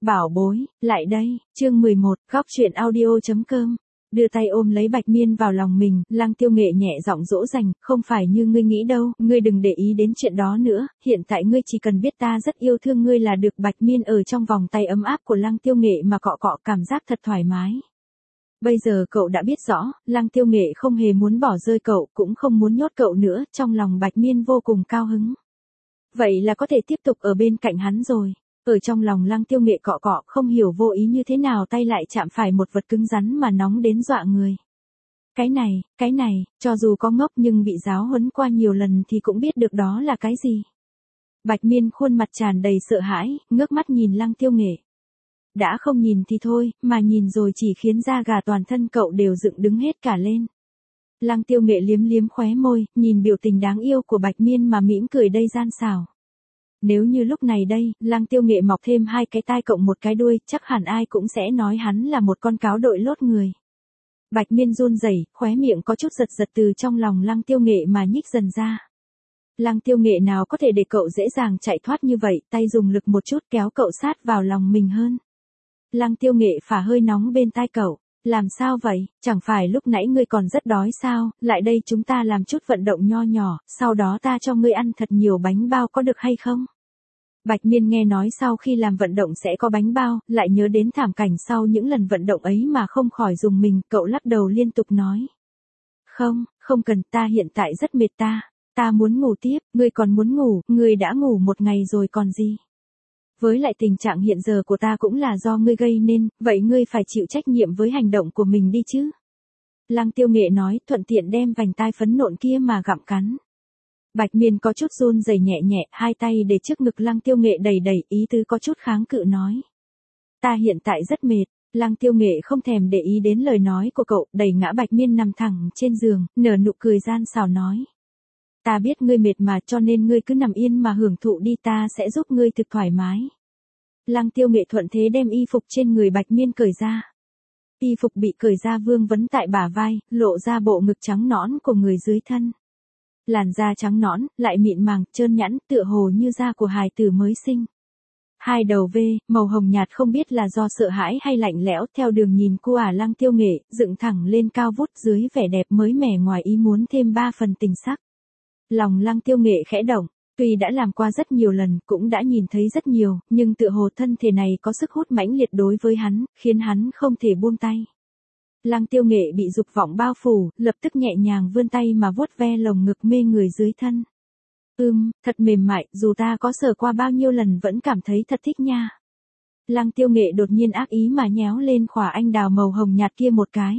Bảo bối, lại đây, chương 11, góc truyện audio.com. Đưa tay ôm lấy Bạch Miên vào lòng mình, Lăng Tiêu Nghệ nhẹ giọng dỗ dành, không phải như ngươi nghĩ đâu, ngươi đừng để ý đến chuyện đó nữa, hiện tại ngươi chỉ cần biết ta rất yêu thương ngươi là được. Bạch Miên ở trong vòng tay ấm áp của Lăng Tiêu Nghệ mà cọ cọ cảm giác thật thoải mái. Bây giờ cậu đã biết rõ, Lăng Tiêu Nghệ không hề muốn bỏ rơi cậu, cũng không muốn nhốt cậu nữa, trong lòng Bạch Miên vô cùng cao hứng. Vậy là có thể tiếp tục ở bên cạnh hắn rồi. Ở trong lòng Lăng Tiêu Nghệ cọ cọ, không hiểu vô ý như thế nào tay lại chạm phải một vật cứng rắn mà nóng đến dọa người. Cái này, cho dù có ngốc nhưng bị giáo huấn qua nhiều lần thì cũng biết được đó là cái gì. Bạch Miên khuôn mặt tràn đầy sợ hãi, ngước mắt nhìn Lăng Tiêu Nghệ. Đã không nhìn thì thôi, mà nhìn rồi chỉ khiến da gà toàn thân cậu đều dựng đứng hết cả lên. Lăng Tiêu Nghệ liếm liếm khóe môi, nhìn biểu tình đáng yêu của Bạch Miên mà mỉm cười đầy gian xảo. Nếu như lúc này đây, Lăng Tiêu Nghệ mọc thêm hai cái tai cộng một cái đuôi, chắc hẳn ai cũng sẽ nói hắn là một con cáo đội lốt người. Bạch Miên run rẩy, khóe miệng có chút giật giật từ trong lòng Lăng Tiêu Nghệ mà nhích dần ra. Lăng Tiêu Nghệ nào có thể để cậu dễ dàng chạy thoát như vậy, tay dùng lực một chút kéo cậu sát vào lòng mình hơn. Lăng Tiêu Nghệ phả hơi nóng bên tai cậu. Làm sao vậy, chẳng phải lúc nãy ngươi còn rất đói sao, lại đây chúng ta làm chút vận động nho nhỏ, sau đó ta cho ngươi ăn thật nhiều bánh bao có được hay không? Bạch Miên nghe nói sau khi làm vận động sẽ có bánh bao, lại nhớ đến thảm cảnh sau những lần vận động ấy mà không khỏi dùng mình, cậu lắc đầu liên tục nói. Không cần, ta hiện tại rất mệt ta muốn ngủ tiếp, ngươi còn muốn ngủ, ngươi đã ngủ một ngày rồi còn gì? Với lại tình trạng hiện giờ của ta cũng là do ngươi gây nên, vậy ngươi phải chịu trách nhiệm với hành động của mình đi chứ. Lăng Tiêu Nghệ nói, thuận tiện đem vành tai phấn nộn kia mà gặm cắn. Bạch Miên có chút run rẩy nhẹ nhẹ, hai tay để trước ngực Lăng Tiêu Nghệ đầy đầy, ý tứ có chút kháng cự nói. Ta hiện tại rất mệt. Lăng Tiêu Nghệ không thèm để ý đến lời nói của cậu, đẩy ngã Bạch Miên nằm thẳng trên giường, nở nụ cười gian xảo nói. Ta biết ngươi mệt mà, cho nên ngươi cứ nằm yên mà hưởng thụ đi, ta sẽ giúp ngươi thực thoải mái. Lăng Tiêu Nghệ thuận thế đem y phục trên người Bạch Miên cởi ra. Y phục bị cởi ra vương vấn tại bả vai, lộ ra bộ ngực trắng nõn của người dưới thân. Làn da trắng nõn, lại mịn màng, trơn nhẵn, tựa hồ như da của hài tử mới sinh. Hai đầu V, màu hồng nhạt không biết là do sợ hãi hay lạnh lẽo, theo đường nhìn của Lăng Tiêu Nghệ, dựng thẳng lên cao vút dưới vẻ đẹp mới mẻ ngoài ý muốn thêm 3 phần tình sắc. Lòng Lăng Tiêu Nghệ khẽ động, tuy đã làm qua rất nhiều lần, cũng đã nhìn thấy rất nhiều, nhưng tựa hồ thân thể này có sức hút mãnh liệt đối với hắn, khiến hắn không thể buông tay. Lăng Tiêu Nghệ bị dục vọng bao phủ, lập tức nhẹ nhàng vươn tay mà vuốt ve lồng ngực mê người dưới thân. Thật mềm mại, dù ta có sờ qua bao nhiêu lần vẫn cảm thấy thật thích nha. Lăng Tiêu Nghệ đột nhiên ác ý mà nhéo lên khỏa anh đào màu hồng nhạt kia một cái.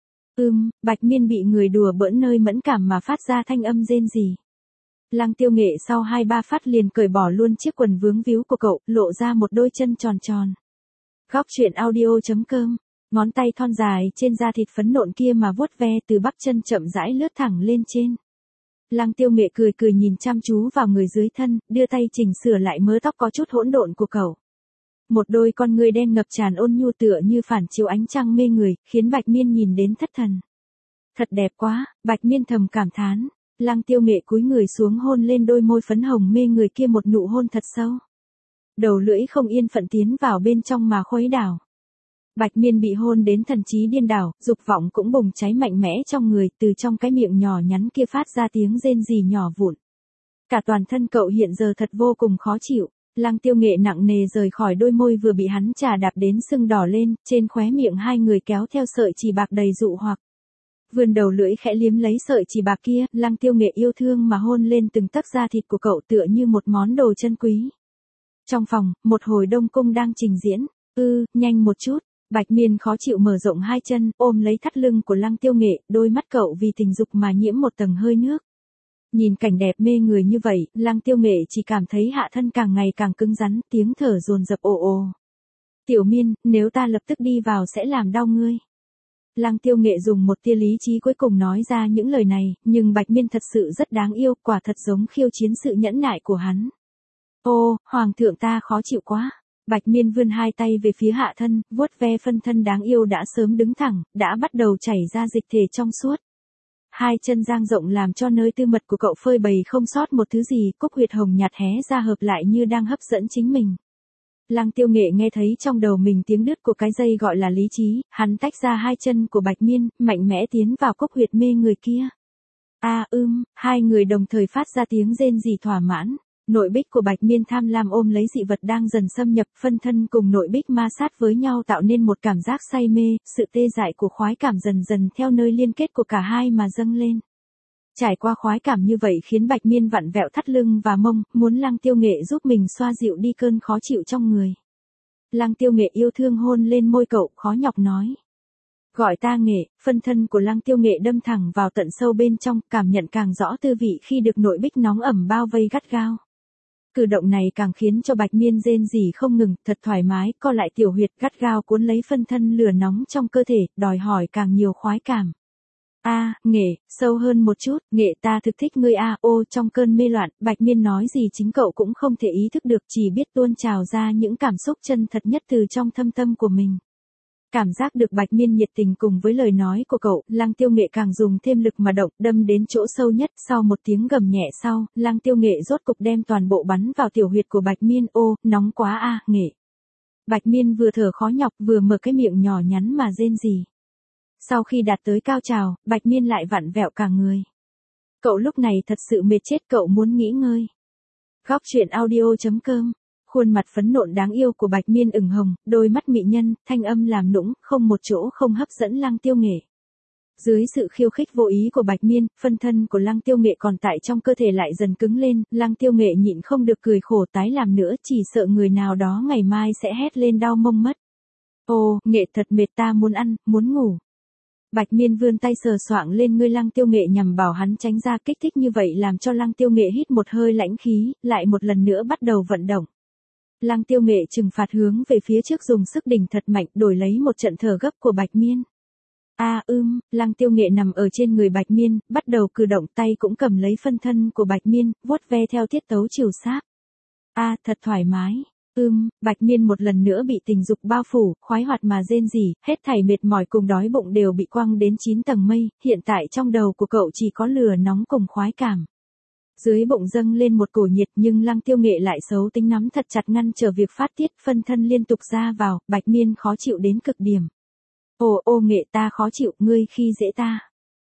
Bạch Miên bị người đùa bỡn nơi mẫn cảm mà phát ra thanh âm rên rỉ. Lăng Tiêu Nghệ sau 2-3 phát liền cởi bỏ luôn chiếc quần vướng víu của cậu, lộ ra một đôi chân tròn tròn. Góc truyện audio.com, ngón tay thon dài trên da thịt phấn nộn kia mà vuốt ve từ bắp chân chậm rãi lướt thẳng lên trên. Lăng Tiêu Nghệ cười cười nhìn chăm chú vào người dưới thân, đưa tay chỉnh sửa lại mớ tóc có chút hỗn độn của cậu. Một đôi con ngươi đen ngập tràn ôn nhu tựa như phản chiếu ánh trăng mê người, khiến Bạch Miên nhìn đến thất thần. Thật đẹp quá, Bạch Miên thầm cảm thán. Lăng Tiêu Nghệ cúi người xuống hôn lên đôi môi phấn hồng mê người kia một nụ hôn thật sâu. Đầu lưỡi không yên phận tiến vào bên trong mà khuấy đảo. Bạch Miên bị hôn đến thần trí điên đảo, dục vọng cũng bùng cháy mạnh mẽ trong người, từ trong cái miệng nhỏ nhắn kia phát ra tiếng rên rỉ nhỏ vụn. Cả toàn thân cậu hiện giờ thật vô cùng khó chịu. Lăng Tiêu Nghệ nặng nề rời khỏi đôi môi vừa bị hắn chà đạp đến sưng đỏ lên, trên khóe miệng hai người kéo theo sợi chỉ bạc đầy dụ hoặc. Vươn đầu lưỡi khẽ liếm lấy sợi chỉ bạc kia, Lăng Tiêu Nghệ yêu thương mà hôn lên từng tấc da thịt của cậu tựa như một món đồ chân quý. Trong phòng, một hồi đông cung đang trình diễn. Nhanh một chút. Bạch Miên khó chịu mở rộng hai chân, ôm lấy thắt lưng của Lăng Tiêu Nghệ, đôi mắt cậu vì tình dục mà nhiễm một tầng hơi nước. Nhìn cảnh đẹp mê người như vậy, Lăng Tiêu Nghệ chỉ cảm thấy hạ thân càng ngày càng cứng rắn, tiếng thở dồn dập ồ ồ. Tiểu Miên, nếu ta lập tức đi vào sẽ làm đau ngươi. Lăng Tiêu Nghệ dùng một tia lý trí cuối cùng nói ra những lời này, nhưng Bạch Miên thật sự rất đáng yêu, quả thật giống khiêu chiến sự nhẫn nại của hắn. Hoàng thượng ta khó chịu quá. Bạch Miên vươn hai tay về phía hạ thân, vuốt ve phân thân đáng yêu đã sớm đứng thẳng, đã bắt đầu chảy ra dịch thể trong suốt. Hai chân dang rộng làm cho nơi tư mật của cậu phơi bày không sót một thứ gì, cúc huyệt hồng nhạt hé ra hợp lại như đang hấp dẫn chính mình. Lăng Tiêu Nghệ nghe thấy trong đầu mình tiếng đứt của cái dây gọi là lý trí, hắn tách ra hai chân của Bạch Miên, mạnh mẽ tiến vào cốc huyệt mê người kia. Hai người đồng thời phát ra tiếng rên rỉ thỏa mãn. Nội bích của Bạch Miên tham lam ôm lấy dị vật đang dần xâm nhập, phân thân cùng nội bích ma sát với nhau tạo nên một cảm giác say mê, sự tê dại của khoái cảm dần dần theo nơi liên kết của cả hai mà dâng lên. Trải qua khoái cảm như vậy khiến Bạch Miên vặn vẹo thắt lưng và mông, muốn Lăng Tiêu Nghệ giúp mình xoa dịu đi cơn khó chịu trong người. Lăng Tiêu Nghệ yêu thương hôn lên môi cậu, khó nhọc nói. Gọi ta Nghệ, phân thân của Lăng Tiêu Nghệ đâm thẳng vào tận sâu bên trong, cảm nhận càng rõ tư vị khi được nội bích nóng ẩm bao vây gắt gao. Cử động này càng khiến cho Bạch Miên rên rỉ không ngừng, thật thoải mái, co lại tiểu huyệt gắt gao cuốn lấy phân thân lửa nóng trong cơ thể, đòi hỏi càng nhiều khoái cảm. Nghệ, sâu hơn một chút, Nghệ ta thực thích ngươi trong cơn mê loạn, Bạch Miên nói gì chính cậu cũng không thể ý thức được, chỉ biết tuôn trào ra những cảm xúc chân thật nhất từ trong thâm tâm của mình. Cảm giác được Bạch Miên nhiệt tình cùng với lời nói của cậu, Lăng Tiêu Nghệ càng dùng thêm lực mà động, đâm đến chỗ sâu nhất, sau một tiếng gầm nhẹ sau, Lăng Tiêu Nghệ rốt cục đem toàn bộ bắn vào tiểu huyệt của Bạch Miên, nóng quá Nghệ. Bạch Miên vừa thở khó nhọc vừa mở cái miệng nhỏ nhắn mà rên rỉ. Sau khi đạt tới cao trào, Bạch Miên lại vặn vẹo cả người. Cậu lúc này thật sự mệt chết, cậu muốn nghỉ ngơi. Góc truyện audio.com. Khuôn mặt phấn nộn đáng yêu của Bạch Miên ửng hồng, đôi mắt mị nhân, thanh âm làm nũng, không một chỗ không hấp dẫn Lăng Tiêu Nghệ. Dưới sự khiêu khích vô ý của Bạch Miên, phân thân của Lăng Tiêu Nghệ còn tại trong cơ thể lại dần cứng lên, Lăng Tiêu Nghệ nhịn không được cười khổ tái làm nữa, chỉ sợ người nào đó ngày mai sẽ hét lên đau mông mất. Nghệ thật mệt, ta muốn ăn, muốn ngủ. Bạch Miên vươn tay sờ soạng lên người Lăng Tiêu Nghệ nhằm bảo hắn tránh ra, kích thích như vậy làm cho Lăng Tiêu Nghệ hít một hơi lãnh khí, lại một lần nữa bắt đầu vận động. Lăng Tiêu Nghệ trừng phạt hướng về phía trước dùng sức đỉnh thật mạnh, đổi lấy một trận thở gấp của Bạch Miên. Lăng Tiêu Nghệ nằm ở trên người Bạch Miên, bắt đầu cử động, tay cũng cầm lấy phân thân của Bạch Miên, vuốt ve theo tiết tấu chiều sáp. Thật thoải mái. Bạch Miên một lần nữa bị tình dục bao phủ, khoái hoạt mà rên rỉ, hết thảy mệt mỏi cùng đói bụng đều bị quăng đến 9 tầng mây, hiện tại trong đầu của cậu chỉ có lửa nóng cùng khoái cảm. Dưới bụng dâng lên một cổ nhiệt nhưng Lăng Tiêu Nghệ lại xấu tính nắm thật chặt ngăn trở việc phát tiết, phân thân liên tục ra vào, Bạch Miên khó chịu đến cực điểm. Nghệ ta khó chịu, ngươi khi dễ ta.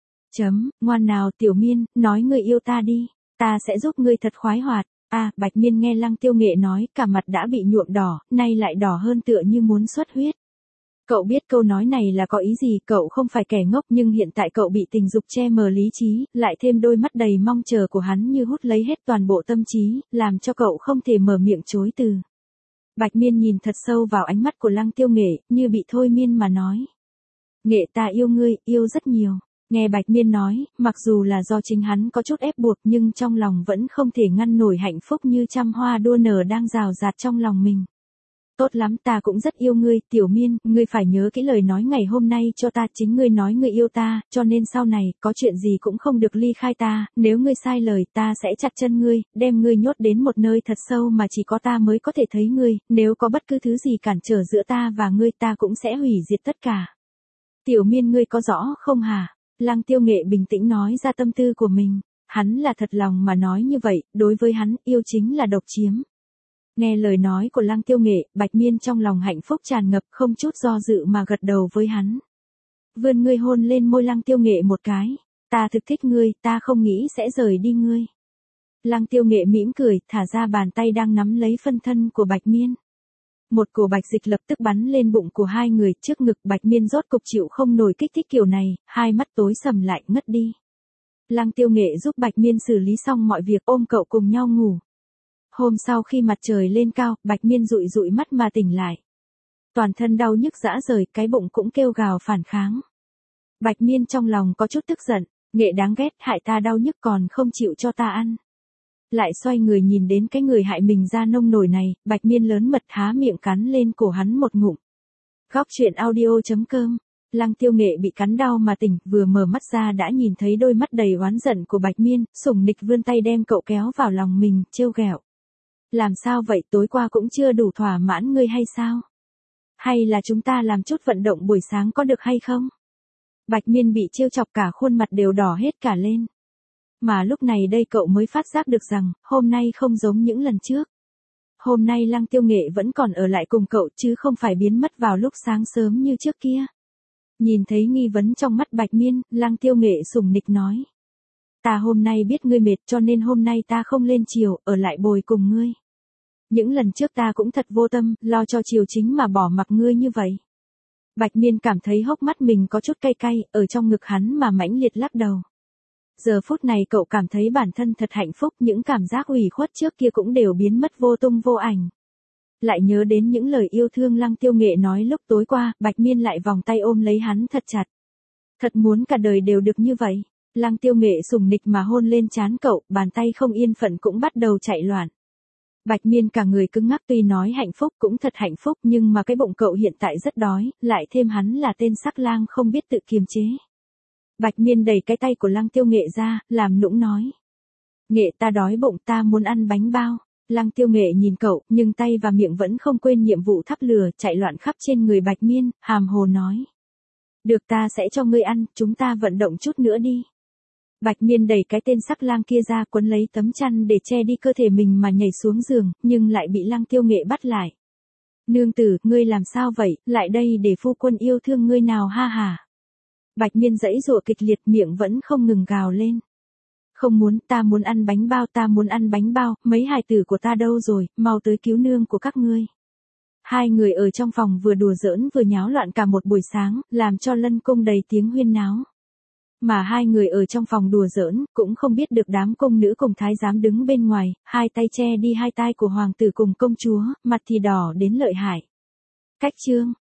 Ngoan nào Tiểu Miên, nói ngươi yêu ta đi, ta sẽ giúp ngươi thật khoái hoạt. Bạch Miên nghe Lăng Tiêu Nghệ nói, cả mặt đã bị nhuộm đỏ, nay lại đỏ hơn tựa như muốn xuất huyết. Cậu biết câu nói này là có ý gì, cậu không phải kẻ ngốc nhưng hiện tại cậu bị tình dục che mờ lý trí, lại thêm đôi mắt đầy mong chờ của hắn như hút lấy hết toàn bộ tâm trí, làm cho cậu không thể mở miệng chối từ. Bạch Miên nhìn thật sâu vào ánh mắt của Lăng Tiêu Nghệ, như bị thôi miên mà nói. Nghệ ta yêu ngươi, yêu rất nhiều. Nghe Bạch Miên nói, mặc dù là do chính hắn có chút ép buộc nhưng trong lòng vẫn không thể ngăn nổi hạnh phúc như trăm hoa đua nở đang rào rạt trong lòng mình. Tốt lắm, ta cũng rất yêu ngươi, Tiểu Miên, ngươi phải nhớ cái lời nói ngày hôm nay cho ta, chính ngươi nói ngươi yêu ta, cho nên sau này, có chuyện gì cũng không được ly khai ta, nếu ngươi sai lời, ta sẽ chặt chân ngươi, đem ngươi nhốt đến một nơi thật sâu mà chỉ có ta mới có thể thấy ngươi, nếu có bất cứ thứ gì cản trở giữa ta và ngươi ta cũng sẽ hủy diệt tất cả. Tiểu Miên ngươi có rõ không hả? Lăng Tiêu Nghệ bình tĩnh nói ra tâm tư của mình, hắn là thật lòng mà nói như vậy, đối với hắn, yêu chính là độc chiếm. Nghe lời nói của Lăng Tiêu Nghệ, Bạch Miên trong lòng hạnh phúc tràn ngập, không chút do dự mà gật đầu với hắn. Vươn ngươi hôn lên môi Lăng Tiêu Nghệ một cái, ta thực thích ngươi, ta không nghĩ sẽ rời đi ngươi. Lăng Tiêu Nghệ mỉm cười, thả ra bàn tay đang nắm lấy phân thân của Bạch Miên. Một cổ bạch dịch lập tức bắn lên bụng của hai người, trước ngực Bạch Miên rốt cục chịu không nổi kích thích kiểu này, hai mắt tối sầm lại, ngất đi. Lăng Tiêu Nghệ giúp Bạch Miên xử lý xong mọi việc, ôm cậu cùng nhau ngủ. Hôm sau khi mặt trời lên cao, Bạch Miên dụi dụi mắt mà tỉnh lại. Toàn thân đau nhức rã rời, cái bụng cũng kêu gào phản kháng. Bạch Miên trong lòng có chút tức giận, Nghệ đáng ghét, hại ta đau nhức còn không chịu cho ta ăn. Lại xoay người nhìn đến cái người hại mình ra nông nổi này, Bạch Miên lớn mật há miệng cắn lên cổ hắn một ngụm. Góc truyện audio.com. Lăng Tiêu Nghệ bị cắn đau mà tỉnh, vừa mở mắt ra đã nhìn thấy đôi mắt đầy oán giận của Bạch Miên, sủng nịch vươn tay đem cậu kéo vào lòng mình, trêu ghẹo. Làm sao vậy, tối qua cũng chưa đủ thỏa mãn ngươi hay sao? Hay là chúng ta làm chút vận động buổi sáng có được hay không? Bạch Miên bị trêu chọc cả khuôn mặt đều đỏ hết cả lên. Mà lúc này đây cậu mới phát giác được rằng, hôm nay không giống những lần trước. hôm nay Lăng Tiêu Nghệ vẫn còn ở lại cùng cậu chứ không phải biến mất vào lúc sáng sớm như trước kia. Nhìn thấy nghi vấn trong mắt Bạch Miên, Lăng Tiêu Nghệ sủng nịch nói. Ta hôm nay biết ngươi mệt cho nên hôm nay ta không lên chiều, ở lại bồi cùng ngươi. Những lần trước ta cũng thật vô tâm, lo cho chiều chính mà bỏ mặc ngươi như vậy. Bạch Miên cảm thấy hốc mắt mình có chút cay cay, ở trong ngực hắn mà mãnh liệt lắc đầu. Giờ phút này cậu cảm thấy bản thân thật hạnh phúc, những cảm giác ủy khuất trước kia cũng đều biến mất vô tung vô ảnh. Lại nhớ đến những lời yêu thương Lăng Tiêu Nghệ nói lúc tối qua, Bạch Miên lại vòng tay ôm lấy hắn thật chặt. Thật muốn cả đời đều được như vậy. Lăng Tiêu Nghệ sủng nịch mà hôn lên trán cậu, bàn tay không yên phận cũng bắt đầu chạy loạn. Bạch Miên cả người cứng ngắc, tuy nói hạnh phúc cũng thật hạnh phúc nhưng mà cái bụng cậu hiện tại rất đói, lại thêm hắn là tên sắc lang không biết tự kiềm chế. Bạch Miên đẩy cái tay của Lăng Tiêu Nghệ ra, làm nũng nói. Nghệ, ta đói bụng, ta muốn ăn bánh bao. Lăng Tiêu Nghệ nhìn cậu, nhưng tay và miệng vẫn không quên nhiệm vụ thắp lửa, chạy loạn khắp trên người Bạch Miên, hàm hồ nói. Được, ta sẽ cho ngươi ăn, chúng ta vận động chút nữa đi. Bạch Miên đẩy cái tên sắc lang kia ra, quấn lấy tấm chăn để che đi cơ thể mình mà nhảy xuống giường, nhưng lại bị Lăng Tiêu Nghệ bắt lại. Nương tử, ngươi làm sao vậy, lại đây để phu quân yêu thương ngươi nào ha hả. Bạch Miên giãy giụa kịch liệt, miệng vẫn không ngừng gào lên. Không muốn, ta muốn ăn bánh bao, ta muốn ăn bánh bao, mấy hài tử của ta đâu rồi, mau tới cứu nương của các ngươi. Hai người ở trong phòng vừa đùa giỡn vừa nháo loạn cả một buổi sáng, làm cho lân cung đầy tiếng huyên náo. Mà hai người ở trong phòng đùa giỡn, cũng không biết được đám công nữ cùng thái giám đứng bên ngoài, hai tay che đi hai tai của hoàng tử cùng công chúa, mặt thì đỏ đến lợi hại. Cách chương